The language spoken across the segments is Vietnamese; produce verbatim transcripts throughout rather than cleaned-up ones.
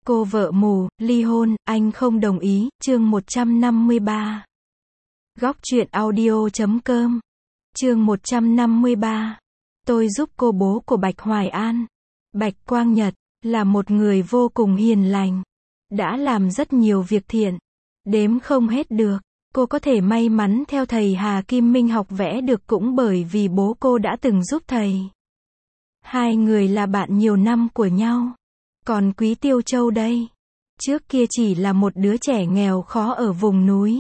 Cô vợ mù, ly hôn, anh không đồng ý, chương một trăm năm mươi ba. Góc truyện audio chấm com. Chương một trăm năm mươi ba. Tôi giúp cô bố của Bạch Hoài An. Bạch Quang Nhật là một người vô cùng hiền lành, đã làm rất nhiều việc thiện, đếm không hết được. Cô có thể may mắn theo thầy Hà Kim Minh học vẽ được cũng bởi vì bố cô đã từng giúp thầy. Hai người là bạn nhiều năm của nhau. Còn Quý Tiêu Châu đây, trước kia chỉ là một đứa trẻ nghèo khó ở vùng núi.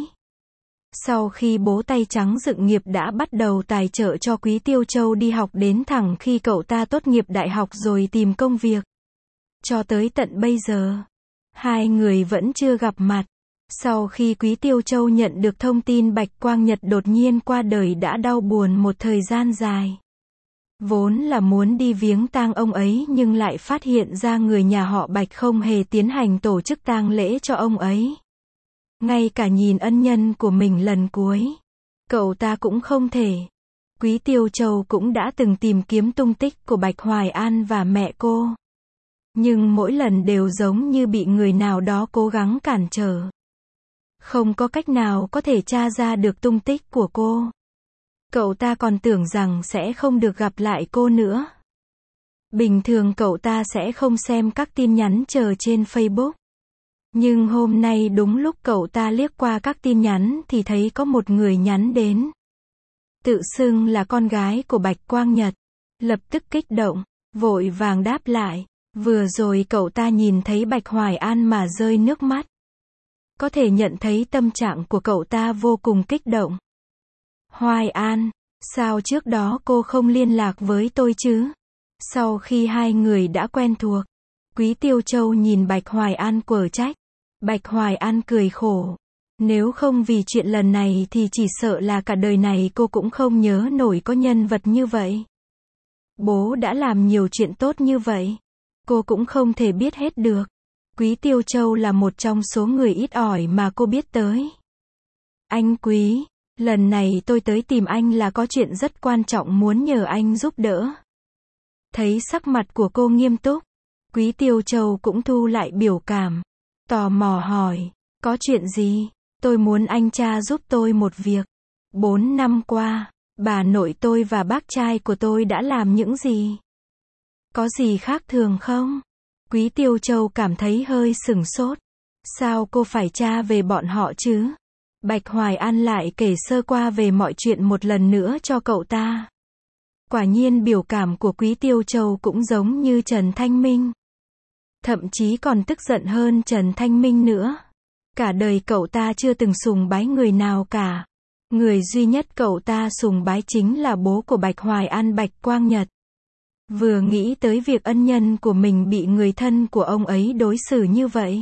Sau khi bố tay trắng dựng nghiệp đã bắt đầu tài trợ cho Quý Tiêu Châu đi học đến thẳng khi cậu ta tốt nghiệp đại học rồi tìm công việc. Cho tới tận bây giờ, hai người vẫn chưa gặp mặt. Sau khi Quý Tiêu Châu nhận được thông tin Bạch Quang Nhật đột nhiên qua đời đã đau buồn một thời gian dài. Vốn là muốn đi viếng tang ông ấy nhưng lại phát hiện ra người nhà họ Bạch không hề tiến hành tổ chức tang lễ cho ông ấy. Ngay cả nhìn ân nhân của mình lần cuối, cậu ta cũng không thể. Quý Tiêu Châu cũng đã từng tìm kiếm tung tích của Bạch Hoài An và mẹ cô. Nhưng mỗi lần đều giống như bị người nào đó cố gắng cản trở. Không có cách nào có thể tra ra được tung tích của cô. Cậu ta còn tưởng rằng sẽ không được gặp lại cô nữa. Bình thường cậu ta sẽ không xem các tin nhắn chờ trên Facebook. Nhưng hôm nay đúng lúc cậu ta liếc qua các tin nhắn thì thấy có một người nhắn đến. Tự xưng là con gái của Bạch Quang Nhật. Lập tức kích động, vội vàng đáp lại. Vừa rồi cậu ta nhìn thấy Bạch Hoài An mà rơi nước mắt. Có thể nhận thấy tâm trạng của cậu ta vô cùng kích động. Hoài An, sao trước đó cô không liên lạc với tôi chứ? Sau khi hai người đã quen thuộc, Quý Tiêu Châu nhìn Bạch Hoài An quở trách. Bạch Hoài An cười khổ. Nếu không vì chuyện lần này thì chỉ sợ là cả đời này cô cũng không nhớ nổi có nhân vật như vậy. Bố đã làm nhiều chuyện tốt như vậy, cô cũng không thể biết hết được. Quý Tiêu Châu là một trong số người ít ỏi mà cô biết tới. Anh Quý, lần này tôi tới tìm anh là có chuyện rất quan trọng muốn nhờ anh giúp đỡ. Thấy sắc mặt của cô nghiêm túc, Quý Tiêu Châu cũng thu lại biểu cảm. Tò mò hỏi, có chuyện gì? Tôi muốn anh cha giúp tôi một việc. Bốn năm qua, bà nội tôi và bác trai của tôi đã làm những gì? Có gì khác thường không? Quý Tiêu Châu cảm thấy hơi sửng sốt. Sao cô phải tra về bọn họ chứ? Bạch Hoài An lại kể sơ qua về mọi chuyện một lần nữa cho cậu ta. Quả nhiên biểu cảm của Quý Tiêu Châu cũng giống như Trần Thanh Minh. Thậm chí còn tức giận hơn Trần Thanh Minh nữa. Cả đời cậu ta chưa từng sùng bái người nào cả. Người duy nhất cậu ta sùng bái chính là bố của Bạch Hoài An, Bạch Quang Nhật. Vừa nghĩ tới việc ân nhân của mình bị người thân của ông ấy đối xử như vậy,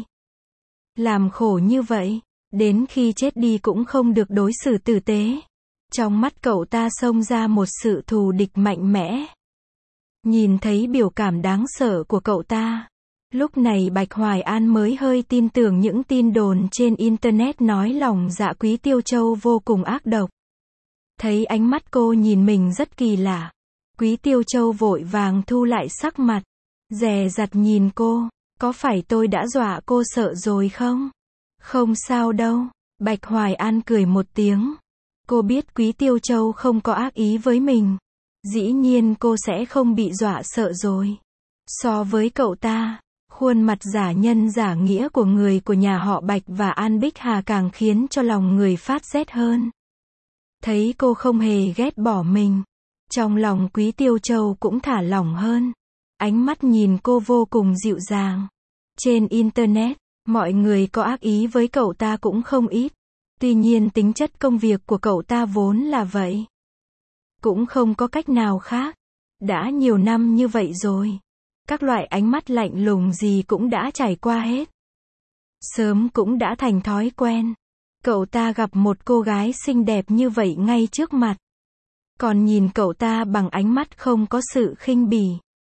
làm khổ như vậy, đến khi chết đi cũng không được đối xử tử tế. Trong mắt cậu ta xông ra một sự thù địch mạnh mẽ. Nhìn thấy biểu cảm đáng sợ của cậu ta, lúc này Bạch Hoài An mới hơi tin tưởng những tin đồn trên Internet nói lòng dạ Quý Tiêu Châu vô cùng ác độc. Thấy ánh mắt cô nhìn mình rất kỳ lạ, Quý Tiêu Châu vội vàng thu lại sắc mặt, dè dặt nhìn cô. Có phải tôi đã dọa cô sợ rồi không? Không sao đâu. Bạch Hoài An cười một tiếng. Cô biết Quý Tiêu Châu không có ác ý với mình. Dĩ nhiên cô sẽ không bị dọa sợ rồi. So với cậu ta, khuôn mặt giả nhân giả nghĩa của người của nhà họ Bạch và An Bích Hà càng khiến cho lòng người phát rét hơn. Thấy cô không hề ghét bỏ mình, trong lòng Quý Tiêu Châu cũng thả lỏng hơn. Ánh mắt nhìn cô vô cùng dịu dàng. Trên Internet, mọi người có ác ý với cậu ta cũng không ít. Tuy nhiên tính chất công việc của cậu ta vốn là vậy. Cũng không có cách nào khác. Đã nhiều năm như vậy rồi. Các loại ánh mắt lạnh lùng gì cũng đã trải qua hết. Sớm cũng đã thành thói quen. Cậu ta gặp một cô gái xinh đẹp như vậy ngay trước mặt. Còn nhìn cậu ta bằng ánh mắt không có sự khinh bỉ.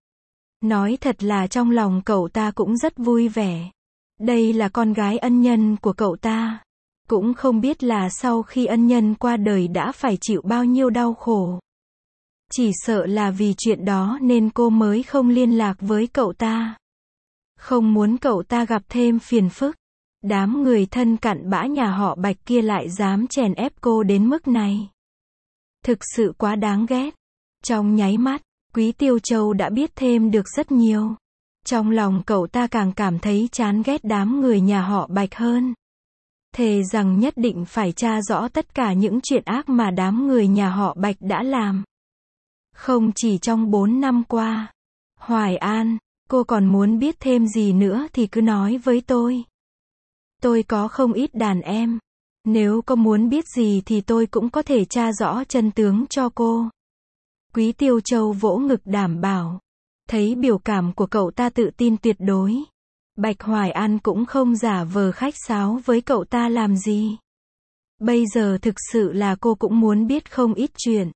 Nói thật là trong lòng cậu ta cũng rất vui vẻ. Đây là con gái ân nhân của cậu ta. Cũng không biết là sau khi ân nhân qua đời đã phải chịu bao nhiêu đau khổ. Chỉ sợ là vì chuyện đó nên cô mới không liên lạc với cậu ta. Không muốn cậu ta gặp thêm phiền phức. Đám người thân cặn bã nhà họ Bạch kia lại dám chèn ép cô đến mức này. Thực sự quá đáng ghét. Trong nháy mắt, Quý Tiêu Châu đã biết thêm được rất nhiều. Trong lòng cậu ta càng cảm thấy chán ghét đám người nhà họ Bạch hơn. Thề rằng nhất định phải tra rõ tất cả những chuyện ác mà đám người nhà họ Bạch đã làm. Không chỉ trong bốn năm qua. Hoài An, cô còn muốn biết thêm gì nữa thì cứ nói với tôi. Tôi có không ít đàn em. Nếu có muốn biết gì thì tôi cũng có thể tra rõ chân tướng cho cô. Quý Tiêu Châu vỗ ngực đảm bảo. Thấy biểu cảm của cậu ta tự tin tuyệt đối. Bạch Hoài An cũng không giả vờ khách sáo với cậu ta làm gì. Bây giờ thực sự là cô cũng muốn biết không ít chuyện.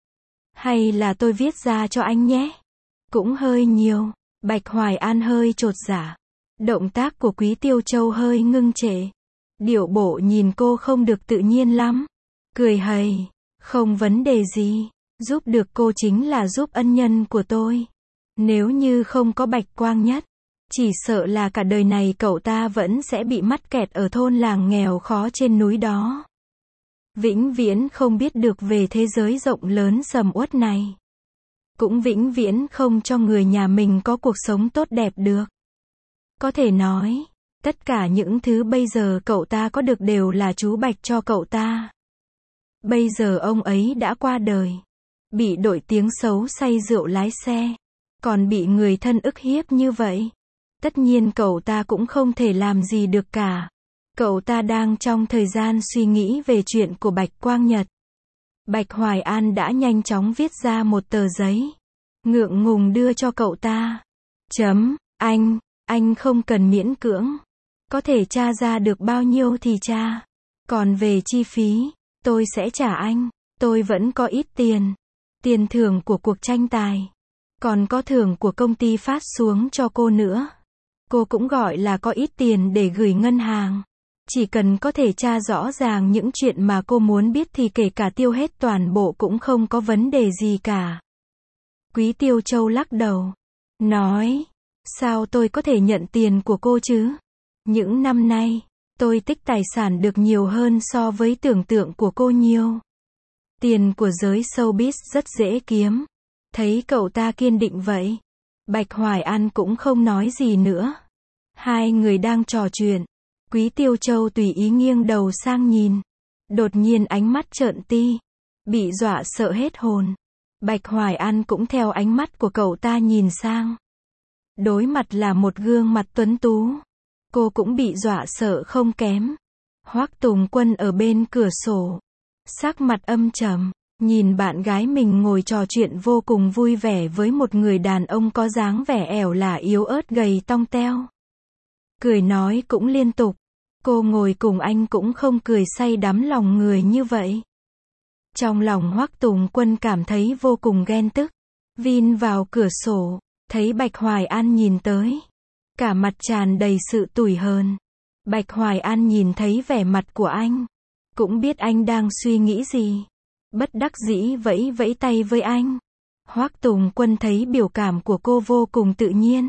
Hay là tôi viết ra cho anh nhé? Cũng hơi nhiều. Bạch Hoài An hơi chột dạ. Động tác của Quý Tiêu Châu hơi ngưng trệ. Điệu bộ nhìn cô không được tự nhiên lắm. Cười hầy. Không vấn đề gì. Giúp được cô chính là giúp ân nhân của tôi. Nếu như không có Bạch Quang Nhất, chỉ sợ là cả đời này cậu ta vẫn sẽ bị mắc kẹt ở thôn làng nghèo khó trên núi đó. Vĩnh viễn không biết được về thế giới rộng lớn sầm uất này. Cũng vĩnh viễn không cho người nhà mình có cuộc sống tốt đẹp được. Có thể nói, tất cả những thứ bây giờ cậu ta có được đều là chú Bạch cho cậu ta. Bây giờ ông ấy đã qua đời. Bị đội tiếng xấu say rượu lái xe. Còn bị người thân ức hiếp như vậy. Tất nhiên cậu ta cũng không thể làm gì được cả. Cậu ta đang trong thời gian suy nghĩ về chuyện của Bạch Quang Nhật. Bạch Hoài An đã nhanh chóng viết ra một tờ giấy. Ngượng ngùng đưa cho cậu ta. Chấm, anh, anh không cần miễn cưỡng. Có thể tra ra được bao nhiêu thì tra. Còn về chi phí, tôi sẽ trả anh. Tôi vẫn có ít tiền. Tiền thưởng của cuộc tranh tài. Còn có thưởng của công ty phát xuống cho cô nữa. Cô cũng gọi là có ít tiền để gửi ngân hàng. Chỉ cần có thể tra rõ ràng những chuyện mà cô muốn biết thì kể cả tiêu hết toàn bộ cũng không có vấn đề gì cả. Quý Tiêu Châu lắc đầu. Nói. Sao tôi có thể nhận tiền của cô chứ? Những năm nay, tôi tích tài sản được nhiều hơn so với tưởng tượng của cô nhiều. Tiền của giới showbiz rất dễ kiếm. Thấy cậu ta kiên định vậy. Bạch Hoài An cũng không nói gì nữa. Hai người đang trò chuyện. Quý Tiêu Châu tùy ý nghiêng đầu sang nhìn. Đột nhiên ánh mắt trợn ti. Bị dọa sợ hết hồn. Bạch Hoài An cũng theo ánh mắt của cậu ta nhìn sang. Đối mặt là một gương mặt tuấn tú. Cô cũng bị dọa sợ không kém. Hoắc Tùng Quân ở bên cửa sổ. Sắc mặt âm trầm. Nhìn bạn gái mình ngồi trò chuyện vô cùng vui vẻ với một người đàn ông có dáng vẻ ẻo lả yếu ớt gầy tong teo. Cười nói cũng liên tục. Cô ngồi cùng anh cũng không cười say đắm lòng người như vậy. Trong lòng Hoắc Tùng Quân cảm thấy vô cùng ghen tức. Vin vào cửa sổ, thấy Bạch Hoài An nhìn tới. Cả mặt tràn đầy sự tủi hờn. Bạch Hoài An nhìn thấy vẻ mặt của anh. Cũng biết anh đang suy nghĩ gì. Bất đắc dĩ vẫy vẫy tay với anh. Hoắc Tùng Quân thấy biểu cảm của cô vô cùng tự nhiên.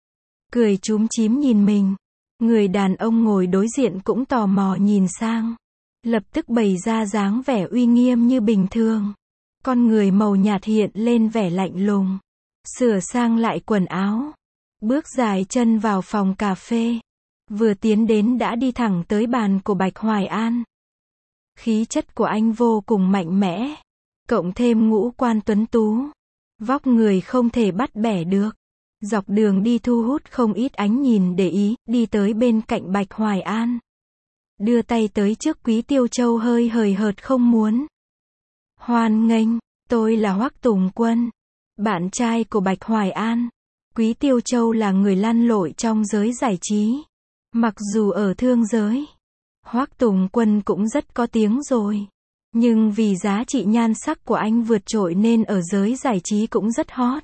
Cười chúm chím nhìn mình. Người đàn ông ngồi đối diện cũng tò mò nhìn sang. Lập tức bày ra dáng vẻ uy nghiêm như bình thường. Con người màu nhạt hiện lên vẻ lạnh lùng. Sửa sang lại quần áo. Bước dài chân vào phòng cà phê. Vừa tiến đến đã đi thẳng tới bàn của Bạch Hoài An. Khí chất của anh vô cùng mạnh mẽ. Cộng thêm ngũ quan tuấn tú. Vóc người không thể bắt bẻ được. Dọc đường đi thu hút không ít ánh nhìn để ý, đi tới bên cạnh Bạch Hoài An. Đưa tay tới trước Quý Tiêu Châu hơi hời hợt không muốn. Hoan nghênh, tôi là Hoắc Tùng Quân. Bạn trai của Bạch Hoài An. Quý Tiêu Châu là người lăn lội trong giới giải trí. Mặc dù ở thương giới, Hoắc Tùng Quân cũng rất có tiếng rồi. Nhưng vì giá trị nhan sắc của anh vượt trội nên ở giới giải trí cũng rất hot.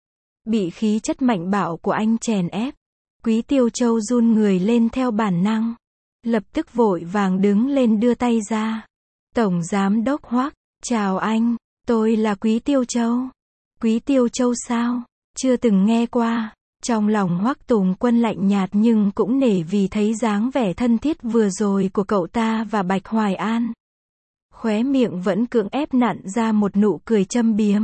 Bị khí chất mạnh bạo của anh chèn ép. Quý Tiêu Châu run người lên theo bản năng. Lập tức vội vàng đứng lên đưa tay ra. Tổng Giám đốc Hoắc, chào anh, tôi là Quý Tiêu Châu. Quý Tiêu Châu sao? Chưa từng nghe qua. Trong lòng Hoắc Tùng Quân lạnh nhạt nhưng cũng nể vì thấy dáng vẻ thân thiết vừa rồi của cậu ta và Bạch Hoài An. Khóe miệng vẫn cưỡng ép nặn ra một nụ cười châm biếm.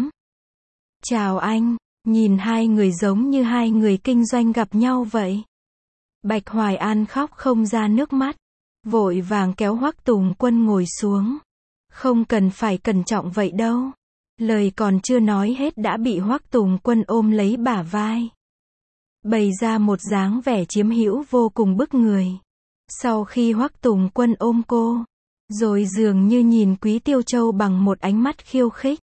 Chào anh, nhìn hai người giống như hai người kinh doanh gặp nhau vậy. Bạch Hoài An khóc không ra nước mắt, vội vàng kéo Hoắc Tùng Quân ngồi xuống. Không cần phải cẩn trọng vậy đâu. Lời còn chưa nói hết đã bị Hoắc Tùng Quân ôm lấy bả vai, bày ra một dáng vẻ chiếm hữu vô cùng bức người. Sau khi Hoắc Tùng Quân ôm cô, rồi dường như nhìn Quý Tiêu Châu bằng một ánh mắt khiêu khích.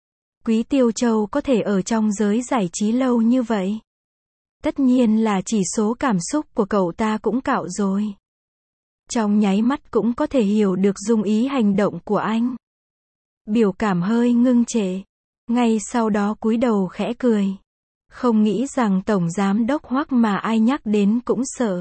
Quý Tiêu Châu có thể ở trong giới giải trí lâu như vậy, tất nhiên là chỉ số cảm xúc của cậu ta cũng cạo rồi. Trong nháy mắt cũng có thể hiểu được dung ý hành động của anh. Biểu cảm hơi ngưng trệ, ngay sau đó cúi đầu khẽ cười. Không nghĩ rằng tổng giám đốc Hoắc mà ai nhắc đến cũng sợ,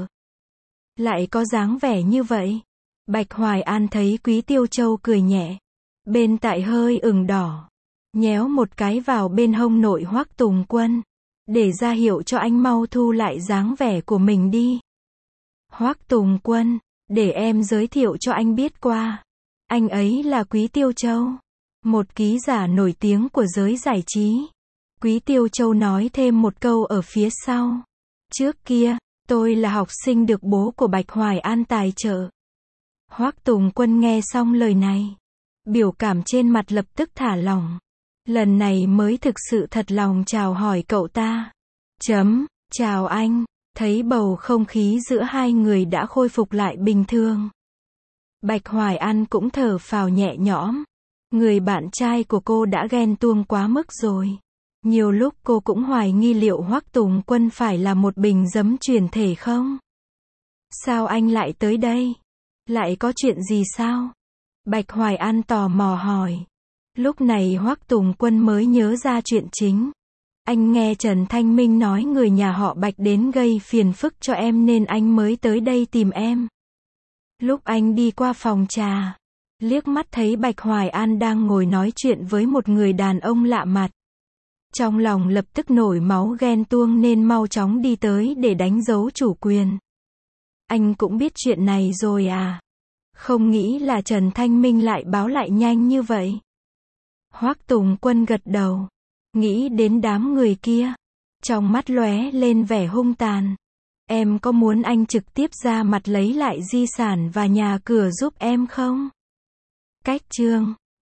lại có dáng vẻ như vậy. Bạch Hoài An thấy Quý Tiêu Châu cười nhẹ, bên tai hơi ửng đỏ, nhéo một cái vào bên hông nội Hoắc Tùng Quân, để ra hiệu cho anh mau thu lại dáng vẻ của mình đi. Hoắc Tùng Quân, để em giới thiệu cho anh biết qua. Anh ấy là Quý Tiêu Châu, một ký giả nổi tiếng của giới giải trí. Quý Tiêu Châu nói thêm một câu ở phía sau. Trước kia, tôi là học sinh được bố của Bạch Hoài An tài trợ. Hoắc Tùng Quân nghe xong lời này, biểu cảm trên mặt lập tức thả lỏng. Lần này mới thực sự thật lòng chào hỏi cậu ta. Chấm, chào anh. Thấy bầu không khí giữa hai người đã khôi phục lại bình thường, Bạch Hoài An cũng thở phào nhẹ nhõm. Người bạn trai của cô đã ghen tuông quá mức rồi. Nhiều lúc cô cũng hoài nghi liệu Hoắc Tùng Quân phải là một bình giấm chuyển thể không? Sao anh lại tới đây? Lại có chuyện gì sao? Bạch Hoài An tò mò hỏi. Lúc này Hoắc Tùng Quân mới nhớ ra chuyện chính. Anh nghe Trần Thanh Minh nói người nhà họ Bạch đến gây phiền phức cho em nên anh mới tới đây tìm em. Lúc anh đi qua phòng trà, liếc mắt thấy Bạch Hoài An đang ngồi nói chuyện với một người đàn ông lạ mặt. Trong lòng lập tức nổi máu ghen tuông nên mau chóng đi tới để đánh dấu chủ quyền. Anh cũng biết chuyện này rồi à? Không nghĩ là Trần Thanh Minh lại báo lại nhanh như vậy. Hoắc Tùng Quân gật đầu, nghĩ đến đám người kia, trong mắt lóe lên vẻ hung tàn. Em có muốn anh trực tiếp ra mặt lấy lại di sản và nhà cửa giúp em không? Cách chương